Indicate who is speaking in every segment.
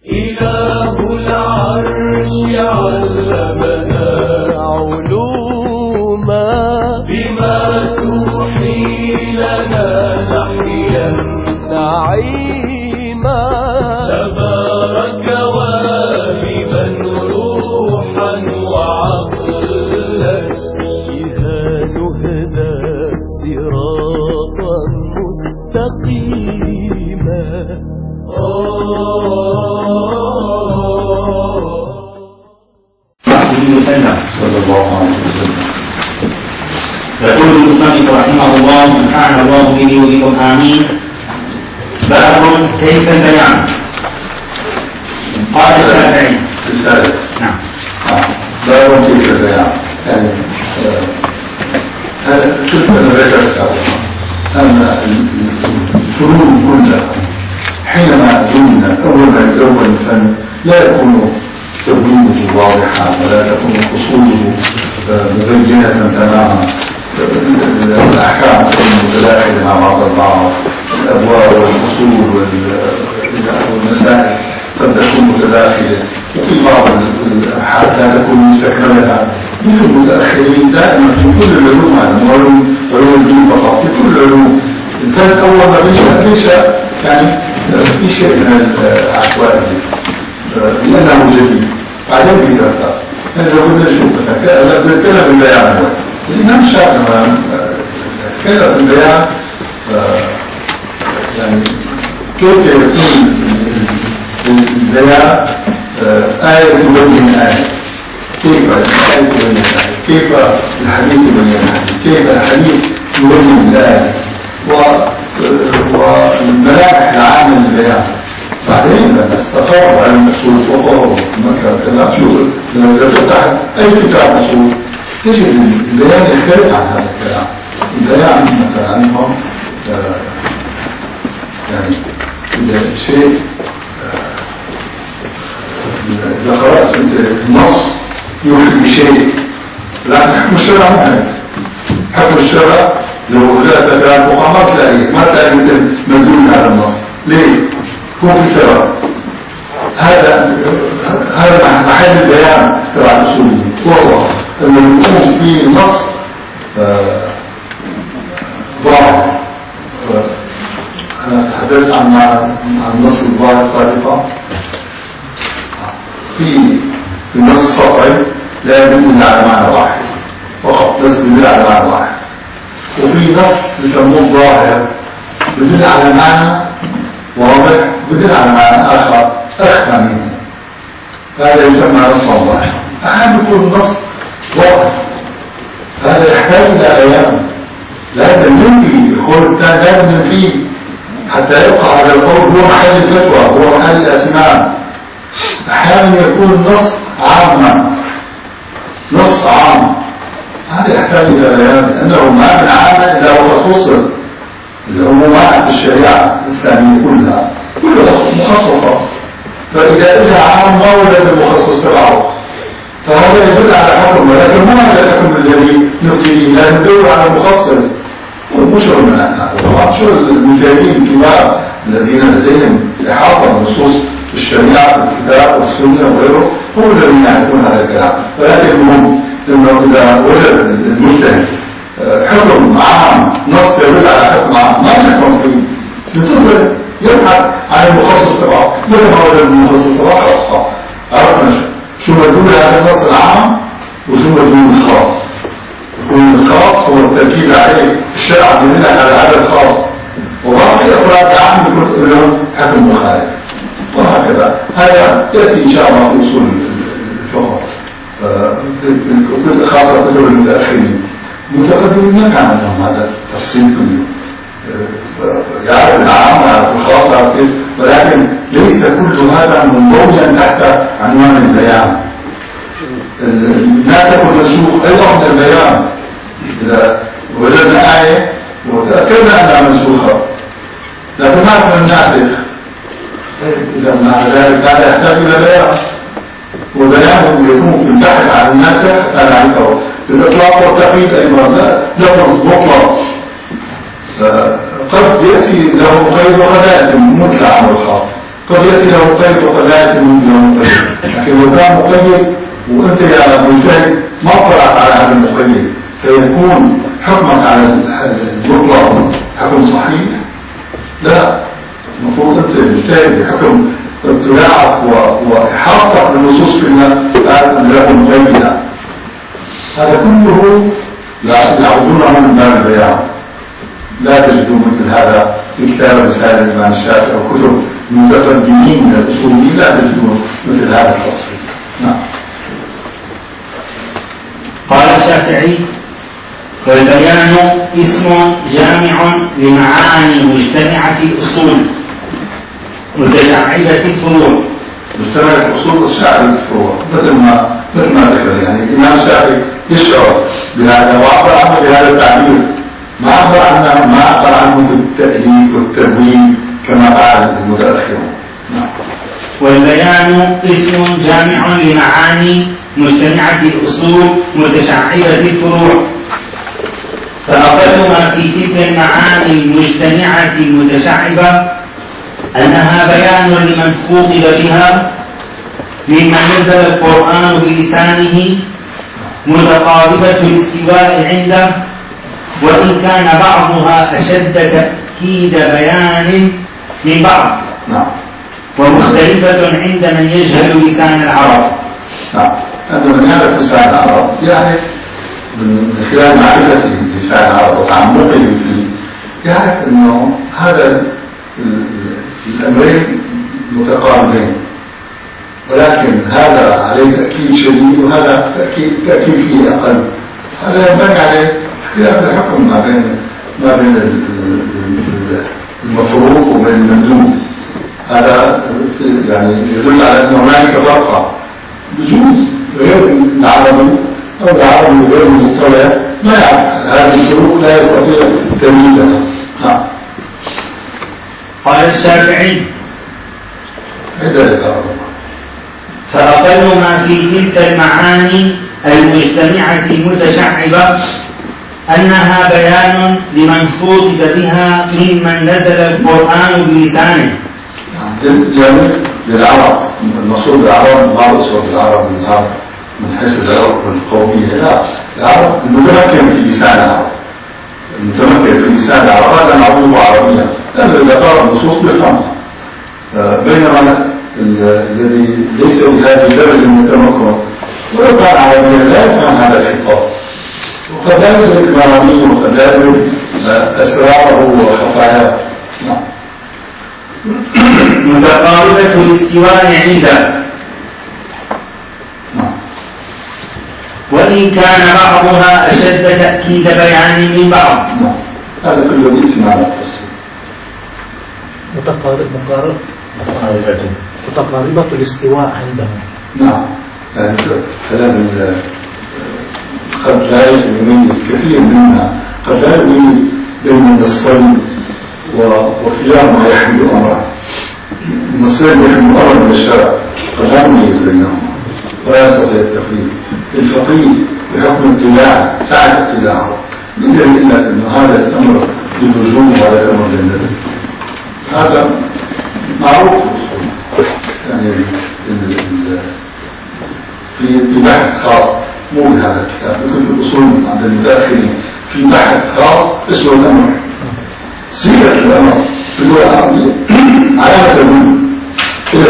Speaker 1: إله العرش علمنا علوما بما توحي لنا نحيا نعيما تبارك واهبا روحا وعقلا بها نهدى صراطا مستقيما.
Speaker 2: صلى الله عليه وسلم. يقول المصنف رحمه الله نفعنا الله به وبكم آمين. باب كيف البيان. قال الشافعي نعم
Speaker 3: باب كيف البيان يعني شوف أنا ذكرت أن الفنون كلها حينما يبنى أول ما يتزوج الفن لا يكون تبيينه واضحا ولا تكون اصوله مبينه تماما. الاحكام تكون متداخله مع بعض البعض، الابواب والاصول والمسائل قد تكون متداخله، وفي بعض الحالات لا تكون مستكمله. مثل المتاخرين دائما في كل العلوم، علوم الدين فقط، في كل العلوم الفن اول ما بينشا يعني في شيء من العشوائيه لأنه جديد. بعدين بيترتب لو بدنا نشوف مثلا بنتكلم بالبيان. الإمام الشافعي تكلم بالبيان يعني كيف يكون البيان آية تبين آية، كيف الآية تبين آية، كيف الحديث يبين آية، كيف الحديث يبين الآية، والملامح العامة للبيان. بعدين لما استقر علم اصول الفقه ومكة كذا شوف لما فتحت اي كتاب اصول تجد البيان يختلف عن هذا الكلام. البيان مثلا عنهم يعني اذا شيء اذا قرات النص يوحي بشيء، لكن حكم الشرع مو هيك. حكم الشرع لو قرات كلام الفقهاء ما تلاقي مثل مدلول هذا النص. ليه؟ يكون في سبب. هذا محل البيان تبع الاصوليين، وهو انه يكون في نص ظاهر. انا تحدثت عن النص الظاهر سابقا. في النص السطحي لا يدل على معنى واحد فقط، بس يدل على معنى واحد. وفي نص يسموه الظاهر يدل على معنى واضح، بدل على معنى آخر أخفى منه، هذا يسمى نصا ظاهرا. أحيانا يكون النص واضح، هذا يحتاج إلى بيان، لازم ننفي القول الثاني، لازم ننفيه حتى يبقى هذا القول هو محل الفتوى، هو محل الأسماء. أحيانا يكون النص عاما، نص عام، هذا يحتاج إلى بيان، لأنه ما من عام إلا وقد خصص. العمومات في الشريعة الإسلامية كلها مخصصة، فإذا إجا عام ما وجد المخصص تبعه فهذا يدل على حكم، ولكن ما هذا الحكم الذي نفتي به، لا ندور على المخصص. والمشهور من طبعا شو المثالين الكبار الذين لديهم إحاطة بنصوص الشريعة في الكتاب والسنة وغيره هم الذين يعرفون هذا الكلام. ولكن المهم إنه إذا وجد المجتهد حكم عام، نص يدل على حكم عام، ما يحكم فيه، ينتظر يبحث عن المخصص تبعه. لما وجد المخصص تبعه خلاص عرفنا شو مدلول هذا النص العام وشو مدلول الخاص. يكون الخاص هو التركيز عليه، الشرع يدل على هذا الخاص، وباقي الافراد العام يكون لهم حكم مخالف، وهكذا. هذا ياتي ان شاء الله في اصول الفقه خاصه كتب المتاخرين. المتقدمين ما كان عندهم هذا التفصيل كله، يعرف العام ويعرف الخاص ويعرف كيف، ولكن ليس كل هذا منضويا تحت عنوان البيان. الناسخ والمنسوخ ايضا من البيان. اذا وجدنا آية وتأكدنا انها منسوخة لكن ما يكون الناسخ، اذا مع ذلك هذا يحتاج الى بيان، وبيانه يكون في البحث عن الناسخ لا نعرفه. في الإطلاق والتقييد أيضا لفظ مطلق قد يأتي له غير وقد يأتي مطلق عن الخاص، قد يأتي له قيد وقد لا يأتي له قيد، لكن لو كان مقيد وأنت يا مجتهد ما اطلعت على هذا المقيد فيكون حكمك على المطلق حكم صحيح؟ لا، المفروض أنت مجتهد بحكم اطلاعك وإحاطتك بالنصوص فيما له مقيدة. هذا كله يعودونه من باب البيان. لا تجدوا مثل هذا في كتاب رسالة الإمام الشافعي أو كتب المتقدمين من الأصوليين، لا تجدوا مثل هذا التصريح. نعم.
Speaker 2: قال الشافعي: والبيان اسم جامع لمعاني مجتمعة الأصول متشعبة الفروع.
Speaker 3: مجتمعة الأصول وتشعبة الفروع، مثل ما ذكر. يعني الإمام الشافعي يشعر بهذا وعبر عنه بهذا التعبير، ما عبر عنه في التأليف والتبويب كما فعل المتأخرون. نعم.
Speaker 2: والبيان اسم جامع لمعاني مجتمعة الأصول متشعبة الفروع، فأقل ما في تلك المعاني المجتمعة المتشعبة أنها بيان لمن خوطب بها ممن نزل القرآن بلسانه متقاربة الاستواء عنده، وإن كان بعضها أشد تأكيد بيان من بعض، ومختلفة عند من يجهل لسان العرب.
Speaker 3: نعم. عند من يعرف لسان العرب يعرف من خلال معرفته لسان العرب وتعمقه فيه يعرف أنه هذا الأمرين متقاربين، ولكن هذا عليه تأكيد شديد وهذا تأكيد فيه أقل. هذا ينبني عليه خلاف الحكم ما بين المفروض وبين المندوب. هذا يعني يدل على أن هناك فرقا بجوز غير العربي أو العربي غير المطلع ما يعرف هذه الفروق، لا يستطيع تمييزها.
Speaker 2: قال الشافعي:
Speaker 3: فأقل
Speaker 2: ما في تلك المعاني المجتمعة المتشعبة أنها بيان لمن خوطب بها ممن نزل القرآن بلسانه.
Speaker 3: يعني للعرب المقصود بالعرب ما بصور بالعرب من حيث العرب القومية، لا، العرب المتمكن في لسان العرب، المتمكن في لسان العرب هذا معروف عربيا، لأنه إذا قرأ النصوص بيفهمها. بينما الذي ليس بهذه الدرجة المتمكن ولو كان عربيا لا يفهم هذا الخطاب، وقد لا يدرك معانيه وقد لا يدرك أسراره وخفاياه.
Speaker 2: متقاربة الاستواء عنده، وإن كان بعضها أشد تأكيد بيان من بعض.
Speaker 3: هذا كله باسم على التفسير.
Speaker 4: متقاربة الاستواء عندهم.
Speaker 3: نعم. يعني كلام قد لا يميز كثير منها، قد لا يميز بين الصلب وكلاهما يحمل أمرا. النصين يحمل أمر من الشرع قد لا يميز بينهما ولا يستطيع التفريق. الفقيه بحكم ابتلاع ساعة ابتلاعه يدري إلا أن هذا الأمر للوجوب وهذا الأمر للندب. هذا معروف يعني في بحث خاص مو بهذا الكتاب، بكل الأصول عند المتأخرين في بحث خاص اسمه الأمر، صيغة الأمر في اللغة العربية علامة تدل إلى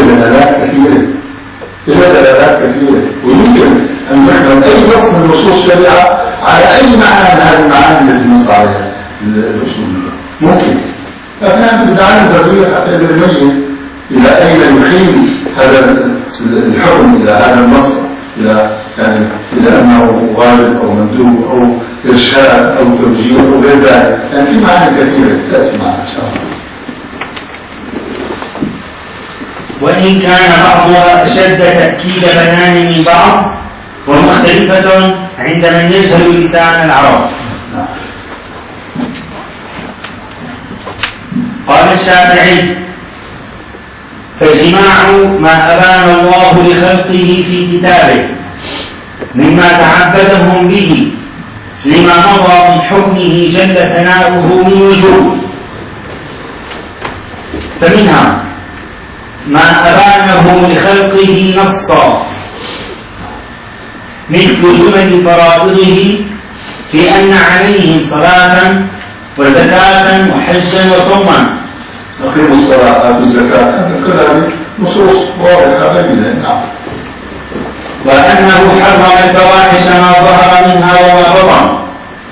Speaker 3: دلالات كثيرة، ويمكن أن تحمل أي نص من نصوص الشريعة على أي معنى من هذه المعاني التي نص عليها الأصول. ممكن، لكن أنت بتعلم تصوير حتى يبين إلى أين يحيل هذا الحكم إلى هذا النص، إلى أنه غالب أو مندوب أو إرشاد أو توجيه أو غير ذلك. يعني في معاني كثيرة تأتي معنا إن شاء الله.
Speaker 2: وإن كان بعضها أشد تأكيد بيان من بعض، ومختلفة عند من يجهل لسان العرب. قال الشافعي: فجماع ما أبان الله لخلقه في كتابه مما تعبدهم به لما مضى من حكمه جل ثناؤه من وجوه، فمنها ما أبانه لخلقه نصا مثل جمل فرائضه في أن عليهم صلاة وزكاة وحجا وصوما.
Speaker 3: أقيموا الصلاة آتوا الزكاة، هذا كل هذه نصوص واضحة بينة. نعم.
Speaker 2: وأنه حرم الفواحش ما ظهر منها وما بطن،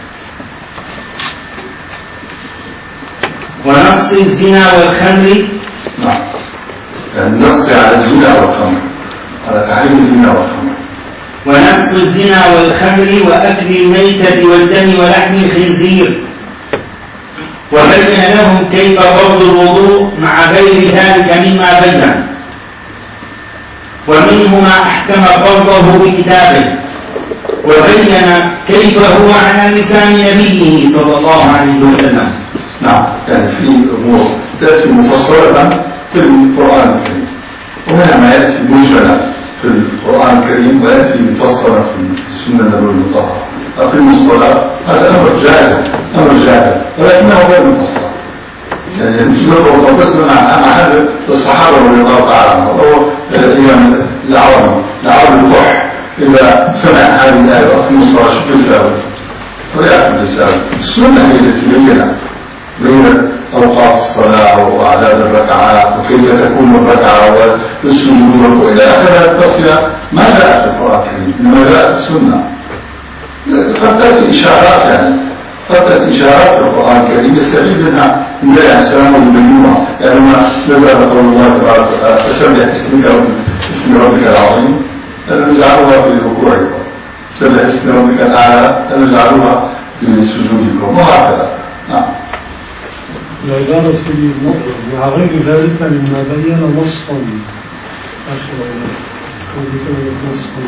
Speaker 2: ونص الزنا والخمر.
Speaker 3: نعم. يعني نص على الزنا والخمر، على تحريم الزنا والخمر.
Speaker 2: ونص الزنا والخمر وأكل الميتة والدم ولحم الخنزير، وبين لهم كيف فرض الوضوء مع غير ذلك مما بين، ومنه ما أحكم فرضه بكتابه، وبين كيف هو على لسان نبيه صلى الله عليه وسلم.
Speaker 3: نعم. يعني في أمور تأتي مفصلة في القرآن الكريم، ومنها ما يأتي مجملا في القرآن الكريم ويأتي مفصلا في السنة النبوية المطهرة. أقيموا الصلاة هذا أمر جائز، ولكنه غير مفصل. يعني نذكر بس مع حد الصحابة رضي الله تعالى عنهم، أو أيام العرب الفرح إذا سمع هذه الآية أقيموا الصلاة شو يساوي؟ ويأخذ يساوي. السنة هي التي بين أوقات الصلاة وأعداد الركعات وكيف تكون الركعة والسجود وإلى آخر التفصيلات ما جاءت في القرآن الكريم، إنما جاءت السنة. قد تأتي إشارات، يعني قد تأتي إشارات في القرآن الكريم يستفيد منها النبي عليه السلام ويبينها. يعني ما نزل قول الله تبارك وتعالى فسبح اسم ربك العظيم نجعلها في ركوعكم، سبح اسم ربك الأعلى نجعلها في سجودكم، وهكذا. نعم.
Speaker 5: العبارة في مع غير ذلك مما بين نصا آخر نصا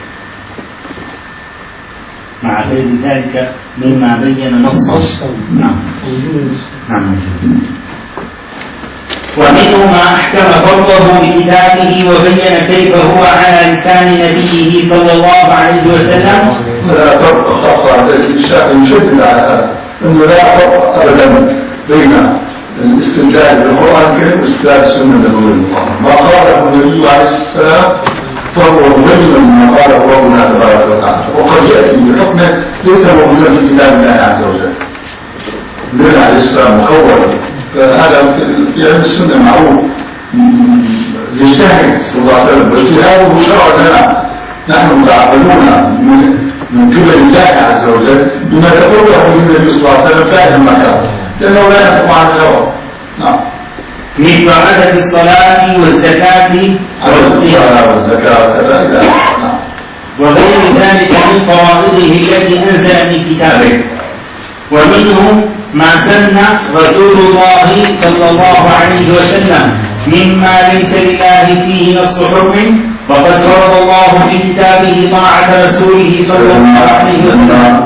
Speaker 2: مع غير ذلك مما بين نصا. نعم. نعم. ومنه ما أحكم فرضه بكتابه وبين كيف هو على لسان نبيه صلى الله عليه وسلم.
Speaker 3: لا فرق خاصة على الشافعي يشدد على هذا، أنه لا فرق أبدا بين الاستدلال بالقرآن الكريم واستدلال السنة النبوية المطهرة. ما قاله النبي عليه السلام فهو مبين مما قاله ربنا تبارك وتعالى، وقد يأتي بحكمه ليس موجودا في كتاب الله عز وجل. النبي عليه السلام مخول، فهذا في علم السنة معروف، يجتهد صلى الله عليه وسلم، واجتهاده شرع لنا نحن متعبدون من قبل الله عز وجل بما تقوله النبي صلى الله عليه وسلم فاهم مكانه، لأنه لا ينفق عن الهوى. نعم.
Speaker 2: مثل عدد الصلاة والزكاة
Speaker 3: والزكاة كذا. نعم.
Speaker 2: وغير ذلك من فرائضه التي أنزل من كتابه. ومنهم ما سن رسول الله صلى الله عليه وسلم مما ليس لله فيه نص حكم، وقد فرض الله في كتابه طاعة رسوله صلى الله عليه وسلم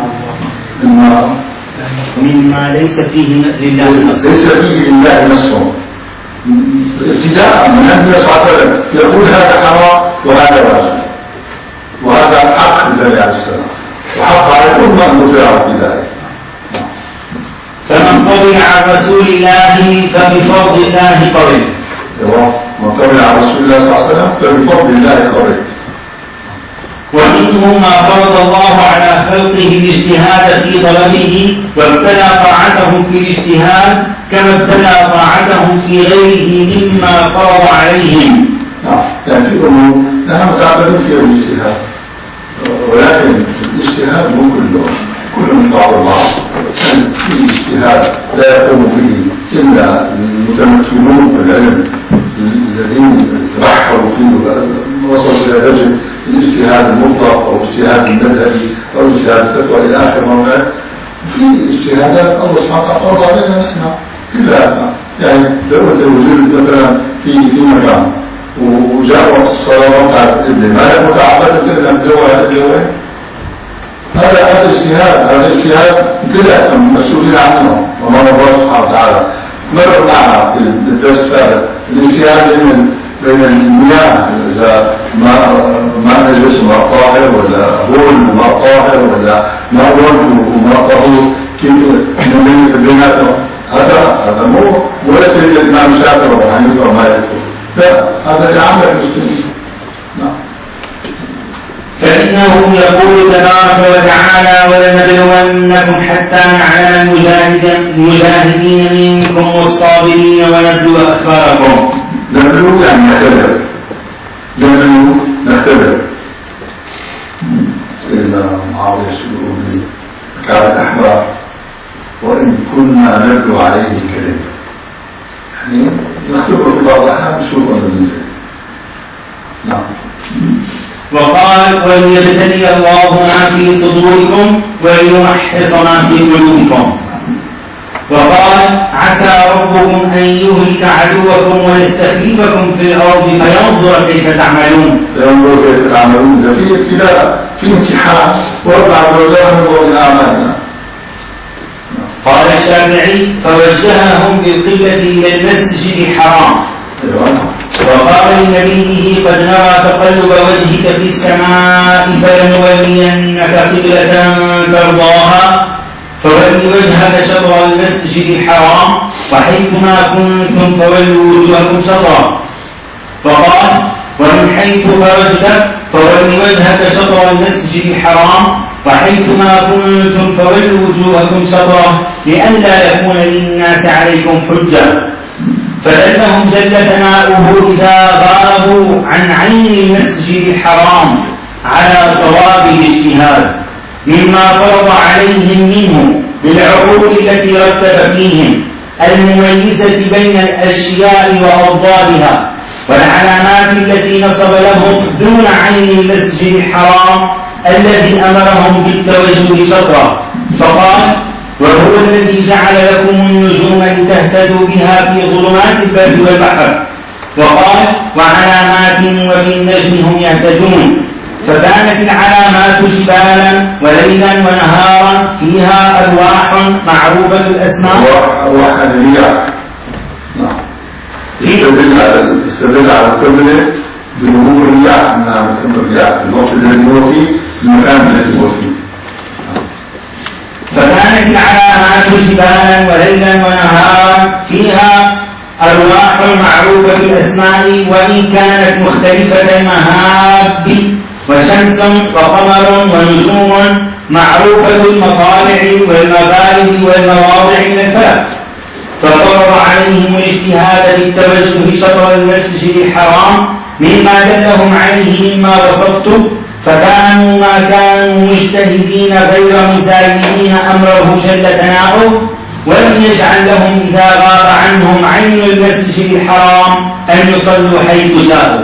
Speaker 2: مما ليس فيه لله نص،
Speaker 3: ليس فيه لله نص ابتداء من النبي صلى الله عليه وسلم يقول هذا حرام وهذا واجب، وهذا حق لله عليه السلام، وحق على كل من مطيع في ذلك.
Speaker 2: فمن قبل عن رسول الله فبفضل الله قبل.
Speaker 3: من قبل عن رسول الله صلى الله عليه وسلم فبفضل الله قبل.
Speaker 2: ومنه ما فرض الله على خلقه الاجتهاد في طلبه، وابتلى طاعتهم في الاجتهاد كما ابتلى طاعتهم في غيره مما فرض عليهم.
Speaker 3: يعني في أمور نحن متعبدون فيها الاجتهاد، ولكن الاجتهاد مو كل مطاع الله. في اجتهاد لا يقوم به إلا المتمكنون في العلم الذين تبحروا فيه وصلوا إلى درجة الاجتهاد المطلق أو الاجتهاد المذهبي أو الاجتهاد الفتوى إلى آخر موضوع. وفي اجتهادات الله سبحانه وتعالى فرض علينا نحن كلها. يعني دولة الوجود مثلا في مكان وجاء وقت الصلاة وقعت الإبن ما هي متعبدة إلا بدورها الجوين، هذا اجتهاد كلها مسؤولين عنه ومن الله سبحانه وتعالى. مر معنا في الدرس السابق الاجتهاد بين المياه، إذا ما نجس وماء طاهر ولا بول وماء طاهر ولا ماء ورد وماء طهور، كيف نميز بيناتهم؟ هذا مو ولا سيد الإمام الشافعي وأبو حنيفة ومالك لا، هذا لعامة المسلمين. نعم.
Speaker 2: فإنه يقول تبارك وتعالى ولنبلونكم حتى نعلم المجاهدين منكم والصابرين ونبلو أخباركم.
Speaker 3: نبلو يعني نختبر، نبلو نختبر. سيدنا معاوية يقول كعبة أحبار وإن كنا نبلو عليه كذب، يعني نختبر في بعض الأحيان نشوف أن نعم.
Speaker 2: وقال وليبتلي الله ما في صدوركم وليمحص ما في قلوبكم. وقال عسى ربكم أن يهلك عدوكم ويستخلفكم في الأرض فينظر كيف تعملون.
Speaker 3: فينظر كيف تعملون. ده في ابتلاء، في امتحان، ورب عز وجل ينظر إلى أعمالنا.
Speaker 2: قال الشافعي فوجههم بالقبلة إلى المسجد الحرام. وقال لنبيه قد نرى تقلب وجهك في السماء فلنولينك قبلة ترضاها فول وجهك شطر المسجد الحرام وحيثما كنتم فولوا وجوهكم شطره. وقال ومن حيث خرجت فول وجهك شطر المسجد الحرام وحيثما كنتم فولوا وجوهكم شطره لئلا يكون للناس عليكم حجة. فلأنهم جل ثناؤه إذا غابوا عن عين المسجد الحرام على صواب الاجتهاد مما فرض عليهم منه بالعقول التي رتب فيهم المميزة بين الأشياء وأضدادها والعلامات التي نصب لهم دون عين المسجد الحرام الذي أمرهم بالتوجه شطره. فقال وهو الذي جعل لكم النجوم لتهتدوا بها في ظلمات البر والبحر. وقال وعلامات وبالنجم هم يهتدون. فكانت العلامات جبالا وليلا ونهارا فيها ألواح معروفة الأسماء.
Speaker 3: ألواح الرياح. نعم. يستدل على القبلة بنمو الرياح أنها مثل الرياح الوقت الذي هو فيه المكان الذي هو فيه.
Speaker 2: فكانت العلامات جبالا وليلا ونهارا فيها أرواح معروفة بالأسماء وإن كانت مختلفة المهاب وشمس وقمر ونجوم معروفة المطالع والمغارب والمواضع من الفلك. ففرض عليهم الاجتهاد بالتوجه شطر المسجد الحرام مما دلهم عليه مما وصفته فكانوا ما كانوا مجتهدين غير مزايدين أمره جل ثناؤه ولم يجعل لهم إذا غاب عنهم عين المسجد الحرام أن يصلوا حيث شاءوا.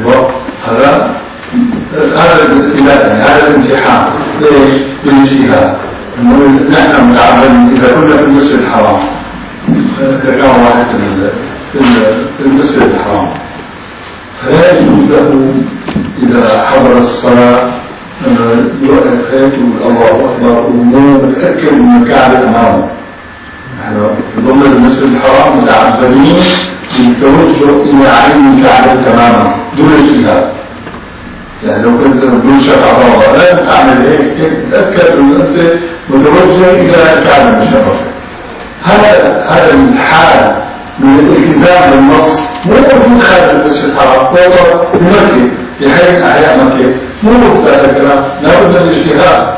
Speaker 3: هذا الابتلاء، هذا الامتحان بالاجتهاد. نحن متعبدين إذا كنا في المسجد الحرام كان واحد في المسجد الحرام فلا يجوز له إذا حضر الصلاة يوقف حياته الله أكبر ومو متأكد من الكعبة أمامه. نحن ضمن المسجد الحرام متعبدين بالتوجه إلى عين الكعبة تماما دون اجتهاد. يعني لو كنت بدون شرع الله لا تعمل هيك تتأكد أن أنت متوجه إلى الكعبة المشرفة. هذا الحال من الالتزام بالنص مو موجود خارج المسجد الحرام، وهو في مكة في حي أحياء مكة مو موجود هذا الكلام، لابد من الاجتهاد.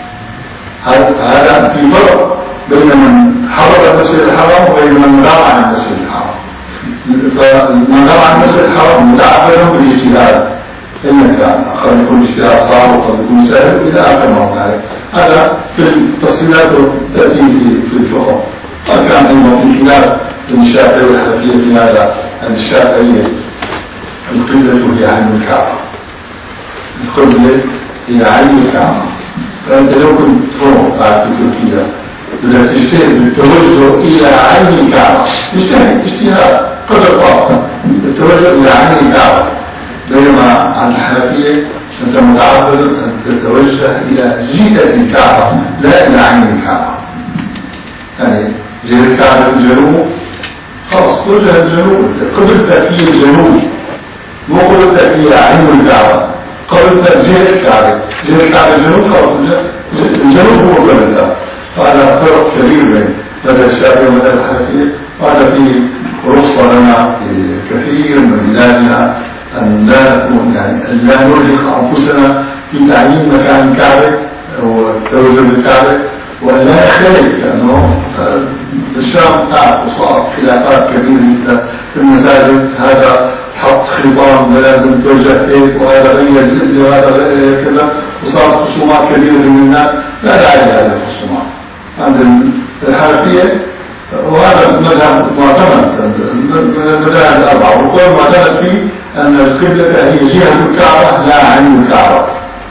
Speaker 3: هذا في فرق بين من حضر المسجد الحرام وبين من غاب عن المسجد الحرام. فمن غاب عن المسجد الحرام متعبد بالاجتهاد، إنك قد يكون اجتهاد صعب وقد يكون سهل إلى آخر ما هنالك. هذا في التفصيلات تأتي في الفقه. كان أيضا في خلاف بين الشافعي والحنفية في هذا. أن الشافعية القبلة هي عين الكعبة، القبلة هي عين الكعبة. فأنت لو كنت تروح بعد في تركيا إذا تجتهد بالتوجه إلى عين الكعبة، اجتهاد قدر طاقة التوجه إلى عين الكعبة. بينما عن الحنفية أنت متعبد أن تتوجه إلى جهة الكعبة لا إلى عين الكعبة. يعني جهة الكعبة في الجنوب خلاص توجه الجنوب، قبلتك هي الجنوب مو قبلتك هي عين الكعبة. قبلتك جهة الكعبة، جهة الكعبة الجنوب خلاص الجنوب هو قبلتك. فهذا فرق كبير بين مذهب الشافعي ومذهب الحنفية. وهذا فيه رخصة لنا لكثير من بلادنا أن لا نكون أن لا نرهق أنفسنا في تعيين مكان الكعبة والتوجه بالكعبة، وأن لا نختلف، لأنه بالشام تعرف صار خلافات كبيرة جدا في المساجد، هذا حط خطام لازم توجه هيك وهذا غير القبلة وهذا غير كذا، وصارت خصومات كبيرة بين الناس. لا داعي لهذه الخصومات عند الحنفية، وهذا مذهب معتمد من المذاهب الأربعة، والقول معتمد فيه أن القبلة هي جهة الكعبة لا عين الكعبة.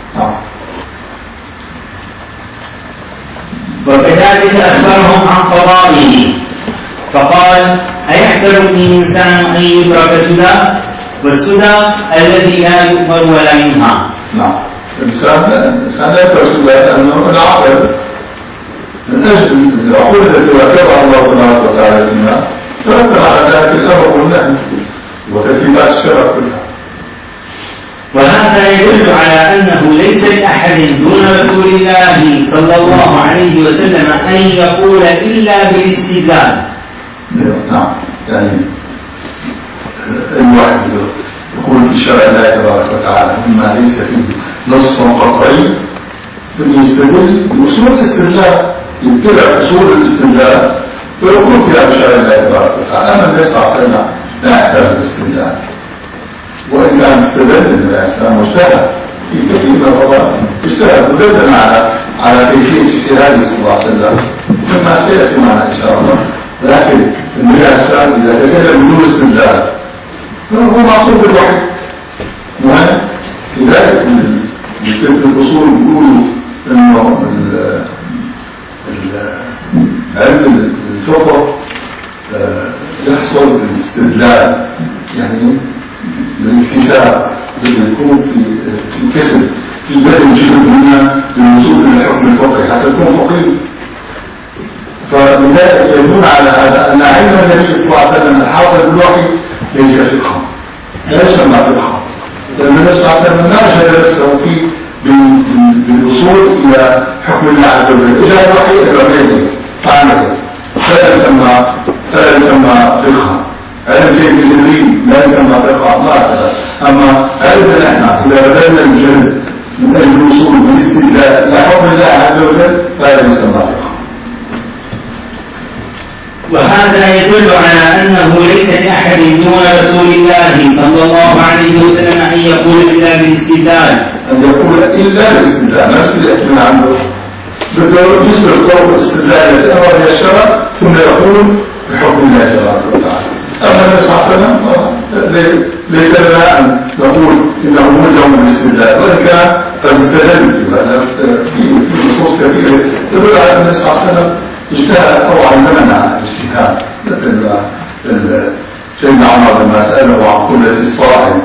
Speaker 2: وكذلك أخبرهم عن قضائه فقال: أيحسب الإنسان أن يترك سدى؟ والسدى الذي لا يؤمر ولا ينهى.
Speaker 3: نعم، الإنسان لا يترك سدى لأنه العقل من أجل العقول التي ركبها الله تبارك وتعالى فيها ترتب على ذلك الأمر والنهي وترتيبات الشرع كلها.
Speaker 2: وهذا يدل على أنه ليس لأحد دون رسول الله صلى الله عليه وسلم أن يقول إلا بالاستدلال.
Speaker 3: نعم، يعني الواحد يقول في شرع الله تبارك وتعالى مما ليس فيه نص قطعي يستدل بأصول الاستدلال، يتبع أصول الاستدلال ويقول فيها بشرع الله تبارك وتعالى. أما النبي صلى الله عليه وسلم لا يحتاج الاستدلال، وإن كان استدل الإنسان واجتهد في كثير من القضايا، اجتهد ودلنا على كيفية اجتهاده صلى الله عليه وسلم مما سيأتي معنا إن شاء الله. لكن النبي عليه السلام إذا تكلم بدون استدلال هو معصوم بالوحي. لذلك الأصول بيقولوا إنه علم الفقه يحصل بالاستدلال، يعني الانكسار اللي يكون في كسب في بدن جهد منا للوصول الى الحكم الفقهي حتى يكون فقيه. فلذلك يدل على هذا ان علم النبي صلى الله عليه وسلم الحاصل بالوحي ليس فقها، لا يسمى فقها، لان النبي صلى الله عليه وسلم ما جعل نفسه فيه بالوصول الى حكم الله عز وجل. جاء الوحي الى فعمل فلا يسمى فقها. علم سيد جبريل لا يسمى فقها، ما هذا. اما علمنا نحن اذا بدلنا الجهل من اجل الوصول بالاستدلال الى حكم الله عز وجل فلا يسمى فقها.
Speaker 2: وهذا يدل على أنه ليس لأحد دون رسول الله صلى الله عليه وسلم أن يقول إلا بالاستدلال.
Speaker 3: أن يقول إلا بالاستدلال، نفس اللي يحكي عنه بده يسبق طرق الاستدلال التي أمر بها الشرع ثم يقول بحكم الله تبارك وتعالى. أما النبي صلى الله عليه وسلم ليس لنا أن نقول إنه ملزم بالاستدلال، وإن كان قد استدل في نصوص كثيرة تدل على أن النبي صلى الله عليه وسلم اجتهد أو علمنا الاجتهاد، مثل سيدنا عمر لما سأله عن قلة الصائم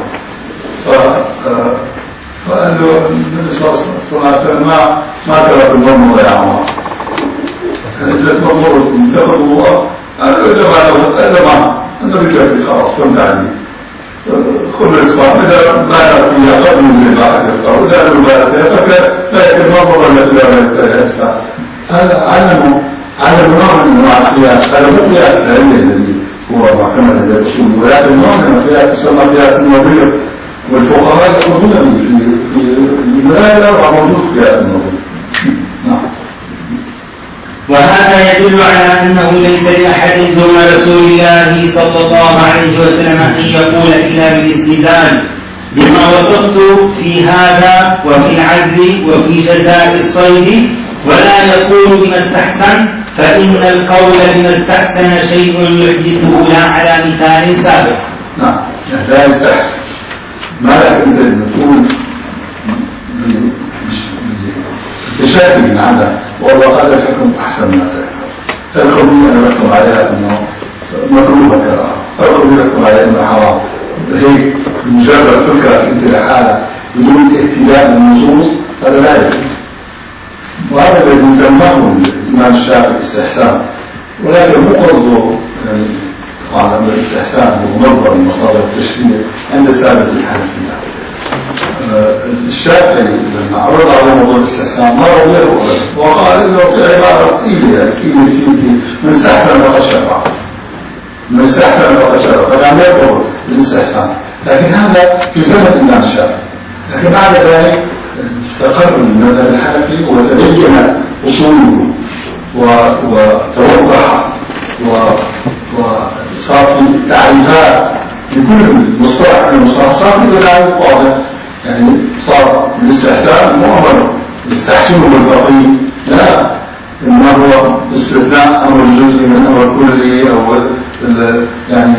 Speaker 3: فقال له النبي صلى الله عليه وسلم ما ترك المضمضة يا عمر، إذا تمضمضت تاخذ الله، قال له إذا ما النبي كافي خلاص فهمت عني. كل الصائم إذا بالغ فيها قبل من بعد الإفطار، وإذا لم يبالغ فيها فكان المضمضة التي لا يلتهي. هذا علم نوع من انواع القياس، هذا مو قياس العلمي الذي هو معتمد على الاصول، ولكن نوع من القياس يسمى قياس النظير، والفقهاء يقولون في الملاذ موجود قياس النظير. نعم.
Speaker 2: وهذا يدل على أنه ليس لأحد دون رسول الله صلى الله عليه وسلم أن يقول إلا بالاستدلال بما وصفت في هذا وفي العدل وفي جزاء الصيد، ولا يقول بما استحسن، فإن القول بما استحسن شيء يحدثه لا على مثال سابق.
Speaker 3: نعم، لا يستحسن. ما لك أنت تقول تشاكي من هذا والله هذا الحكم أحسن ما ذلك، الخبير أنا بحكم عليها أنه مكروه كراهة، الخبير بحكم عليها أنه حرام. هيك مجرد فكرة أنت لحالة بدون اهتداء بالنصوص هذا لا يجوز. وهذا الذي سماه الإمام الشافعي استحسان، ولكن مو قصده يعني طبعا الاستحسان هو مصدر من مصادر التشريع عند سادة الحنفية. الشافعي لما عرض على موضوع الاستحسان ما رضيه وقال انه في عبارة ثقيلة يعني ثقيلة من استحسن فقد شرع. من استحسن وتشرف طبعا لا يفضل بالاستحسان، لكن هذا في زمن الإمام الشافعي. لكن بعد ذلك استقر المذهب الحنفي وتبين أصوله وتوضح وصار في تعريفات لكل مصطلح من المصطلحات، صار في تعريف واضح. يعني صار الاستحسان مو أمر يستحسنه الفقيه، لا، إنما هو استثناء أمر جزئي من أمر كلي، أو يعني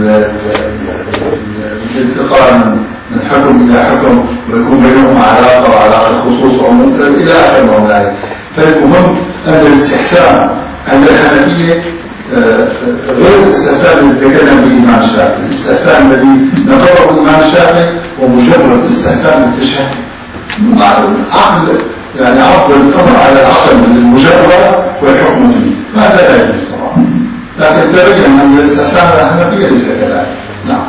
Speaker 3: الانتقال من حكم إلى حكم ويكون بينهم علاقة وعلاقة خصوص إلى آخر من ذلك. فالمهم أن الاستحسان عند الحنفية غير الاستحسان الذي تكلم به الإمام الشافعي. الاستحسان الذي نقره الإمام الشافعي ومجرد استحسان التشهد عقل، يعني عقد الأمر على العقل المجرد والحكم فيه، هذا لا يجوز طبعا. لكن تبين أن الاستحسان الحنفية ليس كذلك. نعم.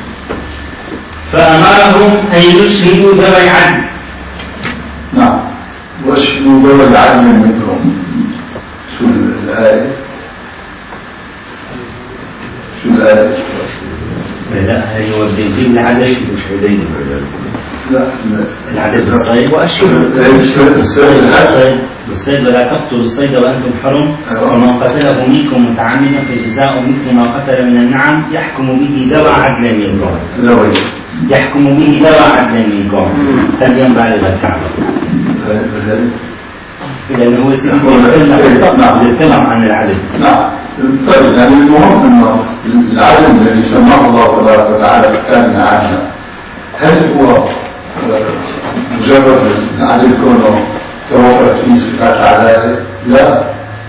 Speaker 2: فأمرهم أن يشهدوا ذوي عدل.
Speaker 3: نعم، واشهدوا ذوي عدل منكم. شو الآية؟ شو الآية؟
Speaker 2: لا، هي والدين العدل مشهدين.
Speaker 3: لا،
Speaker 2: العدل بالصيد
Speaker 3: وأشهدوا
Speaker 2: بالصيد ولا تقتلوا الصيد وأنتم حرم، ومن قتله منكم متعمدا فجزاء مثل ما قتل من النعم يحكم به ذوى عدل منكم. يحكم به ذوى عدل منكم هديا بالغ الكعبة. لأنه هو يتكلم عن العدل.
Speaker 3: نعم. طيب، يعني المهم أنه العدل الذي سماه الله تبارك وتعالى بالثانية عادة، هل هو مجرد عدل كونه توفرت فيه صفات العدالة؟ لا،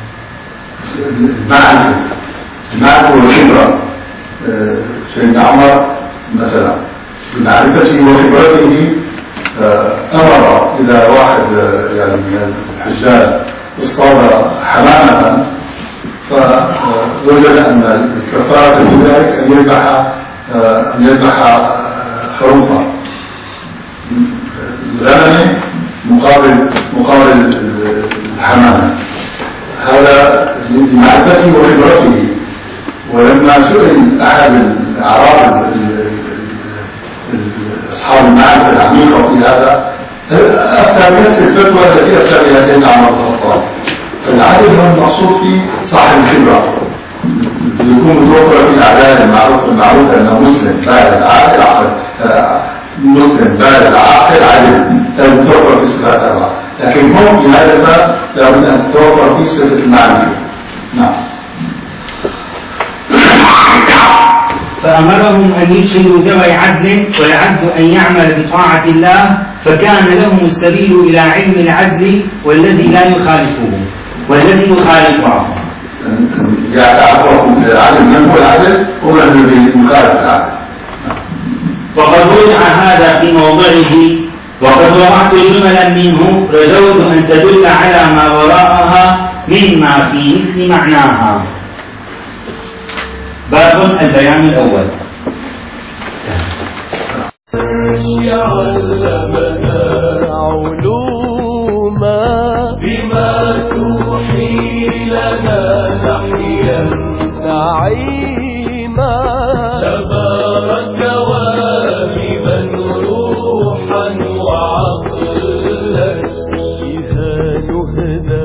Speaker 3: المعرفة والخبرة. سيدنا عمر مثلا بمعرفته وخبرته أمر إذا واحد يعني من الحجاج اصطاد حمامة فوجد أن الكفارة لذلك أن يذبح خروفا الغنم مقابل الحمامة، هذا لمعرفته وخبرته. ولما سئل أحد الأعراب أصحاب المعرفة العميقة في هذا، أفتى بنفس الفتوى التي أفتى بها سيدنا عمر بن الخطاب. فالعدل هو المقصود فيه صاحب الخبرة، يكون متوفر في العدالة المعروفة أنه مسلم بالغ عاقل، مسلم بالغ عاقل عدل، لازم تتوفر في صفات أربعة. لكن هم في هذا الباب لابد أن تتوفر في صفة المعرفة. نعم.
Speaker 2: فأمرهم أن يشهدوا ذوي عدل، والعبد أن يعمل بطاعة الله، فكان لهم السبيل إلى علم العدل والذي لا يخالفه والذي يخالفه.
Speaker 3: يعرفوا العدل من هو العدل ومن الذي يخالف العدل.
Speaker 2: وقد وضع هذا في موضعه، وقد وضعت جملا منه رجوت أن تدل على ما وراءها مما في مثل معناها. باب البيان الأول.
Speaker 1: علمنا علوما بما توحي لنا نحيا نعيما، تبارك واهبا روحا وعقلا، بها نهدى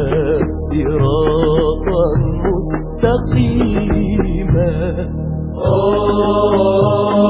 Speaker 1: صراطا مستقيما.